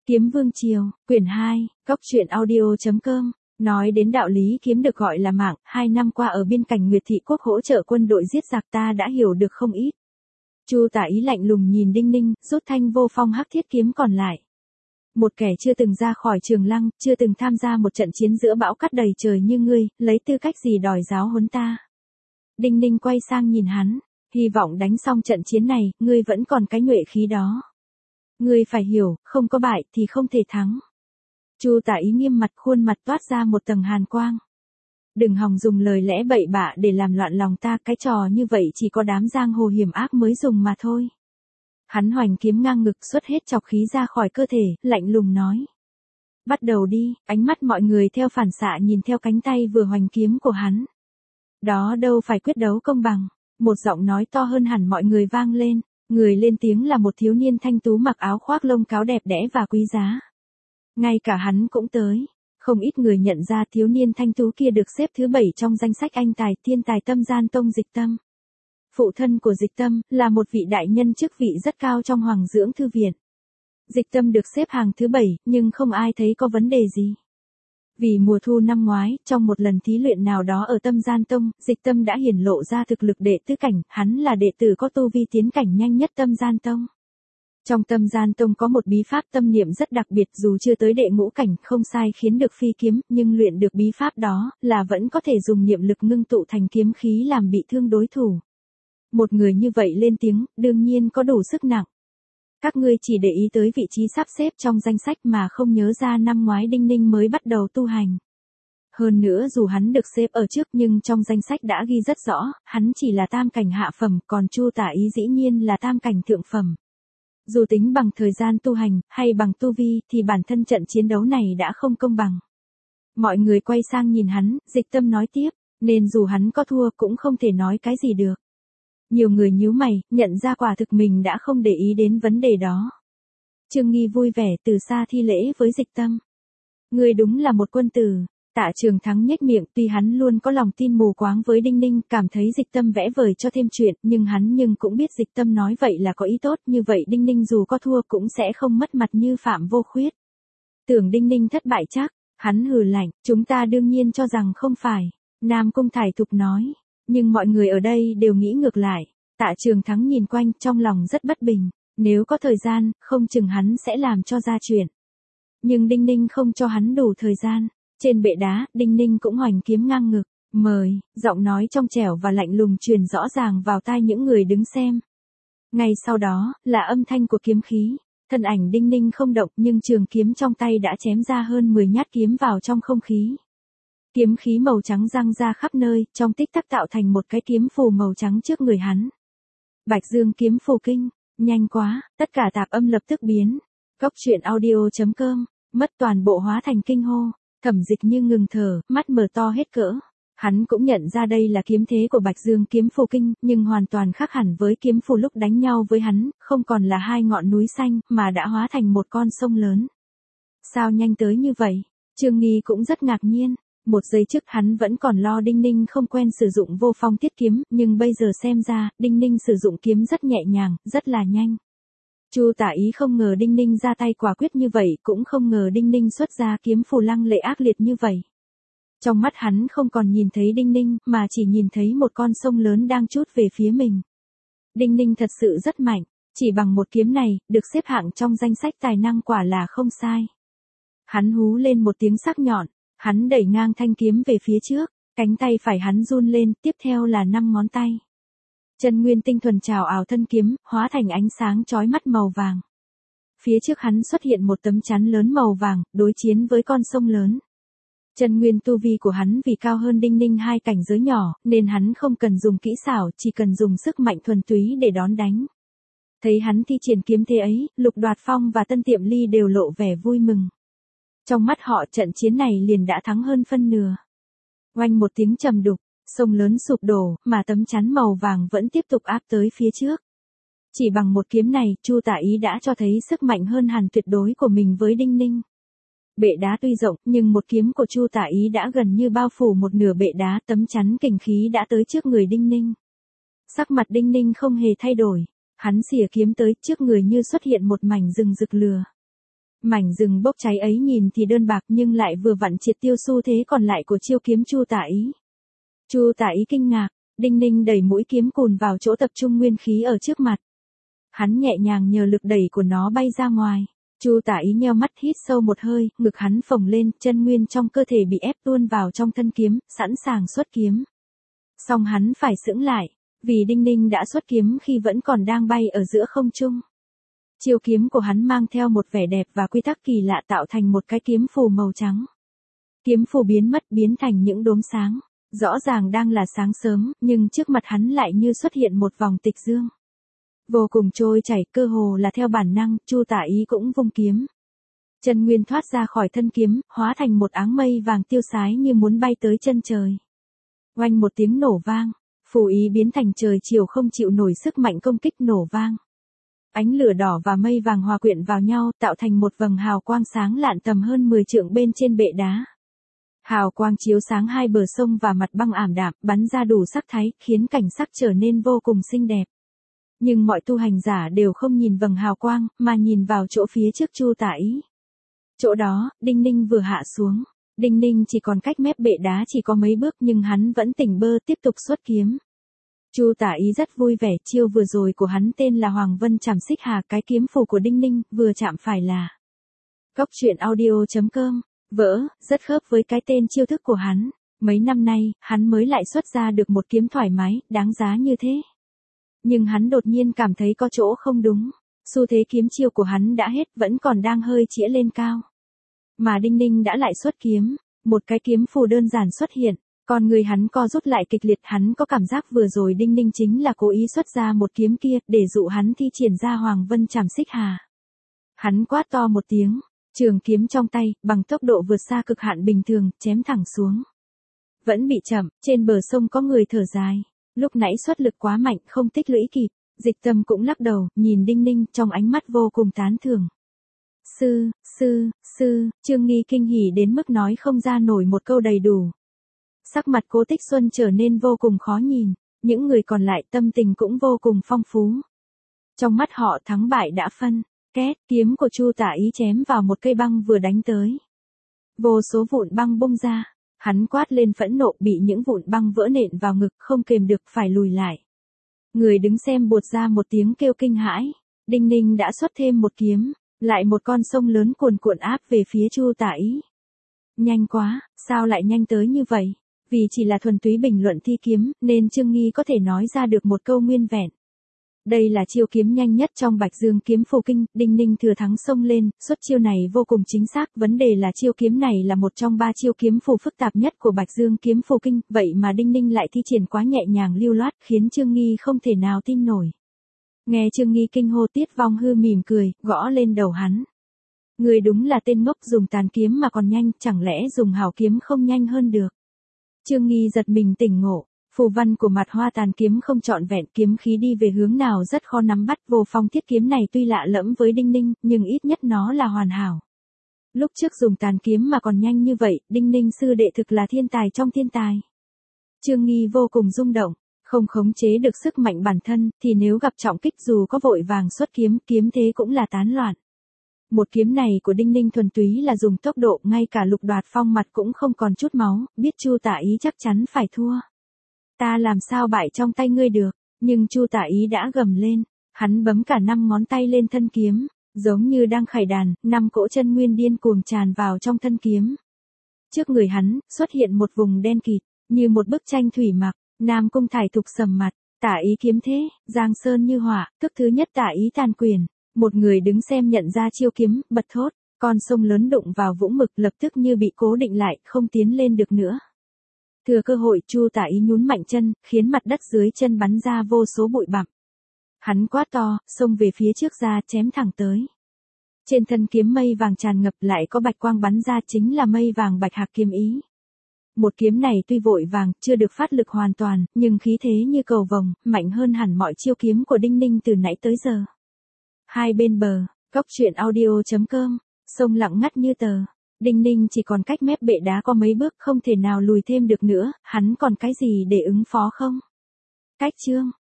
Kiếm Vương Triều, quyển 2, góc truyện audio.com. Nói đến đạo lý kiếm được gọi là mạng, 2 năm qua ở biên cảnh Nguyệt Thị Quốc hỗ trợ quân đội giết giặc ta đã hiểu được không ít. Chu Tả Ý lạnh lùng nhìn Đinh Ninh, rút thanh vô phong hắc thiết kiếm còn lại. Một kẻ chưa từng ra khỏi Trường Lăng, chưa từng tham gia một trận chiến giữa bão cát đầy trời như ngươi, lấy tư cách gì đòi giáo huấn ta. Đinh Ninh quay sang nhìn hắn, hy vọng đánh xong trận chiến này, ngươi vẫn còn cái nhuệ khí đó. Ngươi phải hiểu, không có bại thì không thể thắng. Chu Tả Ý nghiêm mặt, khuôn mặt toát ra một tầng hàn quang. Đừng hòng dùng lời lẽ bậy bạ để làm loạn lòng ta, cái trò như vậy chỉ có đám giang hồ hiểm ác mới dùng mà thôi. Hắn hoành kiếm ngang ngực, xuất hết trọc khí ra khỏi cơ thể, lạnh lùng nói. Bắt đầu đi, ánh mắt mọi người theo phản xạ nhìn theo cánh tay vừa hoành kiếm của hắn. Đó đâu phải quyết đấu công bằng, một giọng nói to hơn hẳn mọi người vang lên. Người lên tiếng là một thiếu niên thanh tú mặc áo khoác lông cáo đẹp đẽ và quý giá. Ngay cả hắn cũng tới. Không ít người nhận ra thiếu niên thanh tú kia được xếp thứ 7 trong danh sách anh tài thiên tài Tâm Gian Tông Dịch Tâm. Phụ thân của Dịch Tâm là một vị đại nhân chức vị rất cao trong Hoàng Dưỡng Thư Viện. Dịch Tâm được xếp hàng thứ 7, nhưng không ai thấy có vấn đề gì. Vì mùa thu năm ngoái, trong một lần thí luyện nào đó ở Tâm Gian Tông, Dịch Tâm đã hiển lộ ra thực lực đệ tứ cảnh, hắn là đệ tử có tu vi tiến cảnh nhanh nhất Tâm Gian Tông. Trong Tâm Gian Tông có một bí pháp tâm niệm rất đặc biệt, dù chưa tới đệ ngũ cảnh không sai khiến được phi kiếm, nhưng luyện được bí pháp đó là vẫn có thể dùng niệm lực ngưng tụ thành kiếm khí làm bị thương đối thủ. Một người như vậy lên tiếng, đương nhiên có đủ sức nặng. Các ngươi chỉ để ý tới vị trí sắp xếp trong danh sách mà không nhớ ra năm ngoái Đinh Ninh mới bắt đầu tu hành. Hơn nữa dù hắn được xếp ở trước nhưng trong danh sách đã ghi rất rõ, hắn chỉ là tam cảnh hạ phẩm, còn Chu Tả Ý dĩ nhiên là tam cảnh thượng phẩm. Dù tính bằng thời gian tu hành, hay bằng tu vi, thì bản thân trận chiến đấu này đã không công bằng. Mọi người quay sang nhìn hắn, Dịch Tâm nói tiếp, nên dù hắn có thua cũng không thể nói cái gì được. Nhiều người nhíu mày, nhận ra quả thực mình đã không để ý đến vấn đề đó. Trương Nghi vui vẻ từ xa thi lễ với Dịch Tâm. Ngươi đúng là một quân tử. Tạ Trường Thắng nhếch miệng, tuy hắn luôn có lòng tin mù quáng với Đinh Ninh, cảm thấy Dịch Tâm vẽ vời cho thêm chuyện, nhưng hắn cũng biết Dịch Tâm nói vậy là có ý tốt, như vậy Đinh Ninh dù có thua cũng sẽ không mất mặt như Phạm Vô Khuyết. Tưởng Đinh Ninh thất bại chắc, hắn hừ lạnh, chúng ta đương nhiên cho rằng không phải. Nam Cung Thải Thục nói, nhưng mọi người ở đây đều nghĩ ngược lại. Tạ Trường Thắng nhìn quanh, trong lòng rất bất bình, nếu có thời gian, không chừng hắn sẽ làm cho ra chuyện. Nhưng Đinh Ninh không cho hắn đủ thời gian. Trên bệ đá, Đinh Ninh cũng hoành kiếm ngang ngực, mời, giọng nói trong trẻo và lạnh lùng truyền rõ ràng vào tai những người đứng xem. Ngay sau đó, là âm thanh của kiếm khí, thân ảnh Đinh Ninh không động nhưng trường kiếm trong tay đã chém ra hơn 10 nhát kiếm vào trong không khí. Kiếm khí màu trắng răng ra khắp nơi, trong tích tắc tạo thành một cái kiếm phù màu trắng trước người hắn. Bạch Dương Kiếm Phù Kinh, nhanh quá, tất cả tạp âm lập tức biến. Góc truyện audio.com, mất toàn bộ hóa thành kinh hô. Thẩm Dịch như ngừng thở, mắt mở to hết cỡ. Hắn cũng nhận ra đây là kiếm thế của Bạch Dương Kiếm Phù Kinh, nhưng hoàn toàn khác hẳn với kiếm phù lúc đánh nhau với hắn, không còn là hai ngọn núi xanh, mà đã hóa thành một con sông lớn. Sao nhanh tới như vậy? Trương Nghi cũng rất ngạc nhiên. Một giây trước hắn vẫn còn lo Đinh Ninh không quen sử dụng vô phong thiết kiếm, nhưng bây giờ xem ra, Đinh Ninh sử dụng kiếm rất nhẹ nhàng, rất là nhanh. Chu Tả Ý không ngờ Đinh Ninh ra tay quả quyết như vậy, cũng không ngờ Đinh Ninh xuất ra kiếm phù lăng lệ ác liệt như vậy. Trong mắt hắn không còn nhìn thấy Đinh Ninh, mà chỉ nhìn thấy một con sông lớn đang trút về phía mình. Đinh Ninh thật sự rất mạnh, chỉ bằng một kiếm này, được xếp hạng trong danh sách tài năng quả là không sai. Hắn hú lên một tiếng sắc nhọn, hắn đẩy ngang thanh kiếm về phía trước, cánh tay phải hắn run lên, tiếp theo là 5 ngón tay. Chân nguyên tinh thuần trào ảo thân kiếm, hóa thành ánh sáng chói mắt màu vàng. Phía trước hắn xuất hiện một tấm chắn lớn màu vàng, đối chiến với con sông lớn. Chân nguyên tu vi của hắn vì cao hơn Đinh Ninh 2 cảnh giới nhỏ, nên hắn không cần dùng kỹ xảo, chỉ cần dùng sức mạnh thuần túy để đón đánh. Thấy hắn thi triển kiếm thế ấy, Lục Đoạt Phong và Tân Tiệm Ly đều lộ vẻ vui mừng. Trong mắt họ trận chiến này liền đã thắng hơn phân nửa. Oanh một tiếng trầm đục. Sông lớn sụp đổ, mà tấm chắn màu vàng vẫn tiếp tục áp tới phía trước. Chỉ bằng một kiếm này, Chu Tả Ý đã cho thấy sức mạnh hơn hẳn tuyệt đối của mình với Đinh Ninh. Bệ đá tuy rộng, nhưng một kiếm của Chu Tả Ý đã gần như bao phủ một nửa bệ đá, tấm chắn kình khí đã tới trước người Đinh Ninh. Sắc mặt Đinh Ninh không hề thay đổi, hắn xỉa kiếm tới trước người như xuất hiện một mảnh rừng rực lửa. Mảnh rừng bốc cháy ấy nhìn thì đơn bạc nhưng lại vừa vặn triệt tiêu xu thế còn lại của chiêu kiếm Chu Tả Ý. Chu Tả Ý kinh ngạc, Đinh Ninh đẩy mũi kiếm cùn vào chỗ tập trung nguyên khí ở trước mặt. Hắn nhẹ nhàng nhờ lực đẩy của nó bay ra ngoài. Chu Tả Ý nheo mắt hít sâu một hơi, ngực hắn phồng lên, chân nguyên trong cơ thể bị ép tuôn vào trong thân kiếm, sẵn sàng xuất kiếm. Song hắn phải sững lại, vì Đinh Ninh đã xuất kiếm khi vẫn còn đang bay ở giữa không trung. Chiêu kiếm của hắn mang theo một vẻ đẹp và quy tắc kỳ lạ tạo thành một cái kiếm phù màu trắng. Kiếm phù biến mất biến thành những đốm sáng. Rõ ràng đang là sáng sớm, nhưng trước mặt hắn lại như xuất hiện một vòng tịch dương. Vô cùng trôi chảy, cơ hồ là theo bản năng, Chu Tả Ý cũng vung kiếm. Chân nguyên thoát ra khỏi thân kiếm, hóa thành một áng mây vàng tiêu sái như muốn bay tới chân trời. Oanh một tiếng nổ vang, phù ý biến thành trời chiều không chịu nổi sức mạnh công kích nổ vang. Ánh lửa đỏ và mây vàng hòa quyện vào nhau, tạo thành một vầng hào quang sáng lạn tầm hơn 10 trượng bên trên bệ đá. Hào quang chiếu sáng hai bờ sông và mặt băng ảm đạm, bắn ra đủ sắc thái, khiến cảnh sắc trở nên vô cùng xinh đẹp. Nhưng mọi tu hành giả đều không nhìn vầng hào quang, mà nhìn vào chỗ phía trước Chu Tả Ý. Chỗ đó, Đinh Ninh vừa hạ xuống. Đinh Ninh chỉ còn cách mép bệ đá chỉ có mấy bước nhưng hắn vẫn tỉnh bơ tiếp tục xuất kiếm. Chu Tả Ý rất vui vẻ, chiêu vừa rồi của hắn tên là Hoàng Vân Trảm Xích Hà, cái kiếm phù của Đinh Ninh vừa chạm phải là. Cốc truyện audio.com, vỡ, rất khớp với cái tên chiêu thức của hắn. Mấy năm nay, hắn mới lại xuất ra được một kiếm thoải mái, đáng giá như thế. Nhưng hắn đột nhiên cảm thấy có chỗ không đúng. Xu thế kiếm chiêu của hắn đã hết, vẫn còn đang hơi chĩa lên cao. Mà Đinh Ninh đã lại xuất kiếm, một cái kiếm phù đơn giản xuất hiện. Còn người hắn co rút lại kịch liệt, hắn có cảm giác vừa rồi Đinh Ninh chính là cố ý xuất ra một kiếm kia, để dụ hắn thi triển ra Hoàng Vân Trảm Xích Hà. Hắn quát to một tiếng, trường kiếm trong tay, bằng tốc độ vượt xa cực hạn bình thường, chém thẳng xuống. Vẫn bị chậm, trên bờ sông có người thở dài. Lúc nãy xuất lực quá mạnh, không tích lũy kịp. Dịch Tâm cũng lắc đầu, nhìn Đinh Ninh, trong ánh mắt vô cùng tán thưởng. Trương Nghi kinh hỉ đến mức nói không ra nổi một câu đầy đủ. Sắc mặt Cố Tích Xuân trở nên vô cùng khó nhìn, những người còn lại tâm tình cũng vô cùng phong phú. Trong mắt họ thắng bại đã phân, két, kiếm của Chu Tả Ý chém vào một cây băng vừa đánh tới. Vô số vụn băng bung ra, hắn quát lên phẫn nộ, bị những vụn băng vỡ nện vào ngực, không kềm được phải lùi lại. Người đứng xem buột ra một tiếng kêu kinh hãi. Đinh Ninh đã xuất thêm một kiếm, lại một con sông lớn cuồn cuộn áp về phía Chu Tả Ý. Nhanh quá, sao lại nhanh tới như vậy? Vì chỉ là thuần túy bình luận thi kiếm, nên Trương Nghi có thể nói ra được một câu nguyên vẹn. Đây là chiêu kiếm nhanh nhất trong Bạch Dương kiếm phù kinh, Đinh Ninh thừa thắng xông lên, xuất chiêu này vô cùng chính xác, vấn đề là chiêu kiếm này là một trong 3 chiêu kiếm phù phức tạp nhất của Bạch Dương kiếm phù kinh, vậy mà Đinh Ninh lại thi triển quá nhẹ nhàng lưu loát, khiến Trương Nghi không thể nào tin nổi. Nghe Trương Nghi kinh hô, Tiết Vong Hư mỉm cười, gõ lên đầu hắn. Người đúng là tên ngốc, dùng tàn kiếm mà còn nhanh, chẳng lẽ dùng hảo kiếm không nhanh hơn được. Trương Nghi giật mình tỉnh ngộ. Phù văn của mặt hoa tàn kiếm không trọn vẹn, kiếm khí đi về hướng nào rất khó nắm bắt. Vô Phong thiết kiếm này tuy lạ lẫm với Đinh Ninh, nhưng ít nhất nó là hoàn hảo. Lúc trước dùng tàn kiếm mà còn nhanh như vậy, Đinh Ninh sư đệ thực là thiên tài trong thiên tài. Trương Nghi vô cùng rung động, không khống chế được sức mạnh bản thân, thì nếu gặp trọng kích dù có vội vàng xuất kiếm, kiếm thế cũng là tán loạn. Một kiếm này của Đinh Ninh thuần túy là dùng tốc độ, ngay cả Lục Đoạt Phong mặt cũng không còn chút máu, biết Chu Tả Ý chắc chắn phải thua. Ta làm sao bại trong tay ngươi được, nhưng Chu Tả Ý đã gầm lên, hắn bấm cả 5 ngón tay lên thân kiếm, giống như đang khải đàn, 5 cỗ chân nguyên điên cuồng tràn vào trong thân kiếm. Trước người hắn, xuất hiện một vùng đen kịt, như một bức tranh thủy mặc, Nam Cung Thải Thục sầm mặt, Tả Ý kiếm thế, Giang Sơn như hỏa, thức thứ nhất Tả Ý tàn quyền. Một người đứng xem nhận ra chiêu kiếm, bật thốt, con sông lớn đụng vào vũng mực lập tức như bị cố định lại, không tiến lên được nữa. Thừa cơ hội, Chu Tả Ý nhún mạnh chân, khiến mặt đất dưới chân bắn ra vô số bụi bặm. Hắn quát to, xông về phía trước ra, chém thẳng tới. Trên thân kiếm mây vàng tràn ngập, lại có bạch quang bắn ra, chính là mây vàng Bạch Hạc kiếm ý. Một kiếm này tuy vội vàng, chưa được phát lực hoàn toàn, nhưng khí thế như cầu vồng, mạnh hơn hẳn mọi chiêu kiếm của Đinh Ninh từ nãy tới giờ. Hai bên bờ, Cốc truyện audio.com, sông lặng ngắt như tờ. Đinh Ninh chỉ còn cách mép bệ đá có mấy bước, không thể nào lùi thêm được nữa, hắn còn cái gì để ứng phó không? Cách chương